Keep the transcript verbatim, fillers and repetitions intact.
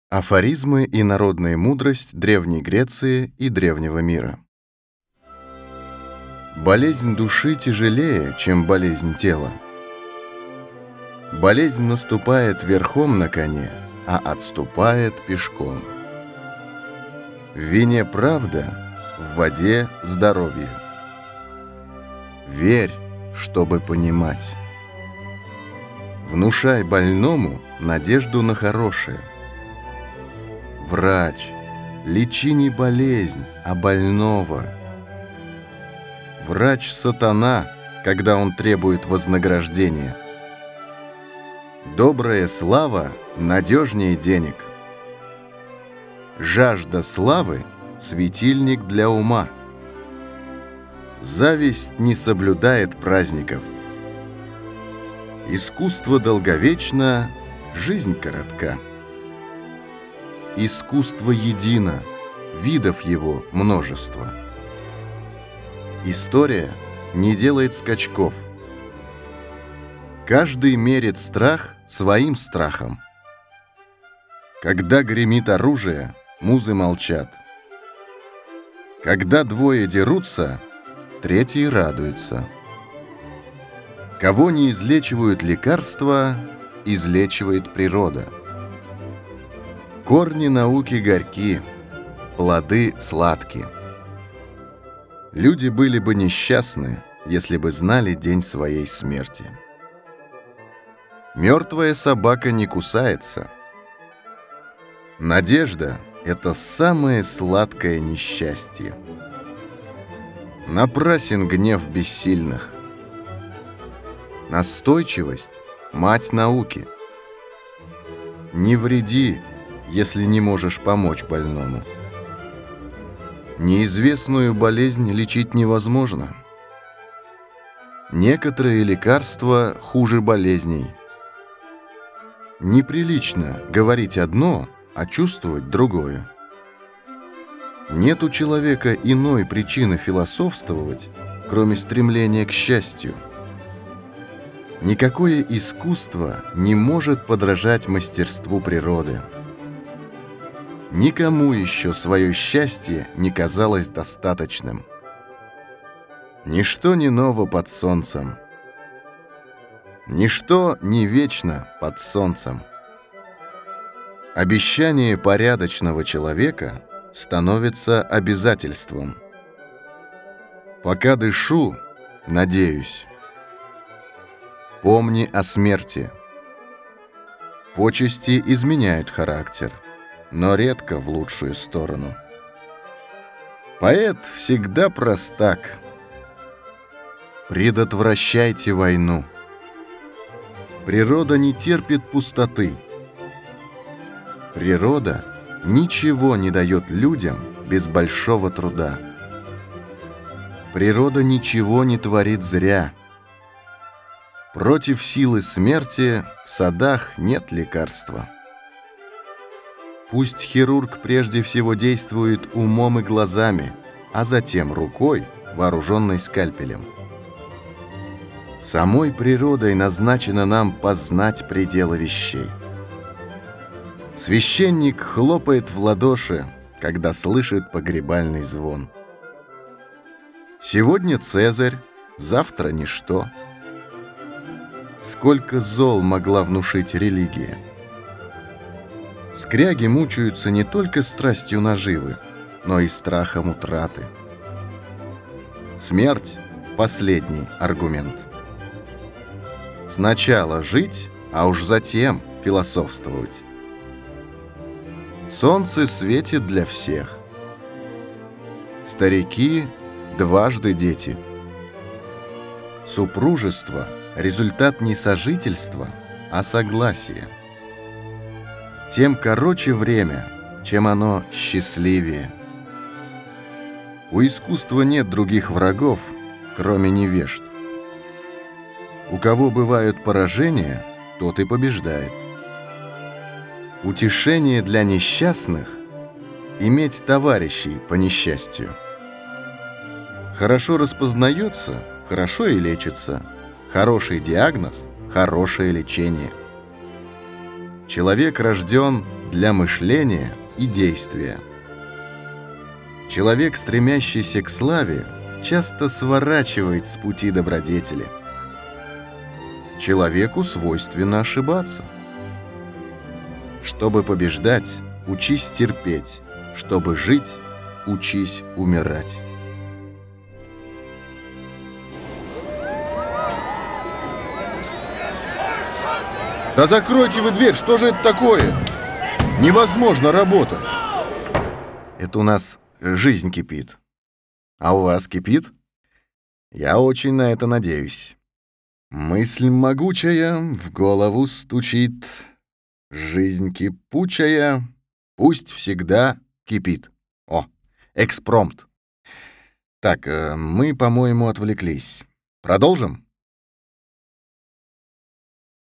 Афоризмы и народная мудрость Древней Греции и Древнего мира. Болезнь души тяжелее, чем болезнь тела. Болезнь наступает верхом на коне, а отступает пешком. В вине правда, в воде здоровье. Верь, чтобы понимать. Внушай больному надежду на хорошее. Врач, лечи не болезнь, а больного. Врач сатана, когда он требует вознаграждения. Добрая слава надежнее денег. Жажда славы — светильник для ума. Зависть не соблюдает праздников. Искусство долговечно, жизнь коротка. Искусство едино, видов его множество. История не делает скачков. Каждый мерит страх своим страхом. Когда гремит оружие, музы молчат. Когда двое дерутся, третий радуется. Кого не излечивают лекарства, излечивает природа. Корни науки горьки, плоды сладки. Люди были бы несчастны, если бы знали день своей смерти. Мертвая собака не кусается. Надежда — это самое сладкое несчастье. Напрасен гнев бессильных. Настойчивость — мать науки. Не вреди, если не можешь помочь больному. Неизвестную болезнь лечить невозможно. Некоторые лекарства хуже болезней. Неприлично говорить одно, а чувствовать другое. Нет у человека иной причины философствовать, кроме стремления к счастью. Никакое искусство не может подражать мастерству природы. Никому еще свое счастье не казалось достаточным. Ничто не ново под солнцем. Ничто не вечно под солнцем. Обещание порядочного человека становится обязательством. Пока дышу, надеюсь. Помни о смерти. Почести изменяют характер, но редко в лучшую сторону. Поэт всегда простак. Предотвращайте войну. Природа не терпит пустоты. Природа ничего не дает людям без большого труда. Природа ничего не творит зря. Против силы смерти в садах нет лекарства. Пусть хирург прежде всего действует умом и глазами, а затем рукой, вооруженной скальпелем. Самой природой назначено нам познать пределы вещей. Священник хлопает в ладоши, когда слышит погребальный звон. Сегодня Цезарь, завтра ничто. Сколько зол могла внушить религия? Скряги мучаются не только страстью наживы, но и страхом утраты. Смерть — последний аргумент. Сначала жить, а уж затем философствовать. Солнце светит для всех. Старики — дважды дети. Супружество — результат не сожительства, а согласия. Тем короче время, чем оно счастливее. У искусства нет других врагов, кроме невежд. У кого бывают поражения, тот и побеждает. Утешение для несчастных — иметь товарищей по несчастью. Хорошо распознается, хорошо и лечится. Хороший диагноз — хорошее лечение. Человек рожден для мышления и действия. Человек, стремящийся к славе, часто сворачивает с пути добродетели. Человеку свойственно ошибаться. Чтобы побеждать, учись терпеть. Чтобы жить, учись умирать. Да закройте вы дверь, что же это такое? Невозможно работать. Это у нас жизнь кипит. А у вас кипит? Я очень на это надеюсь. Мысль могучая в голову стучит. Жизнь кипучая пусть всегда кипит. О, экспромт. Так, мы, по-моему, отвлеклись. Продолжим?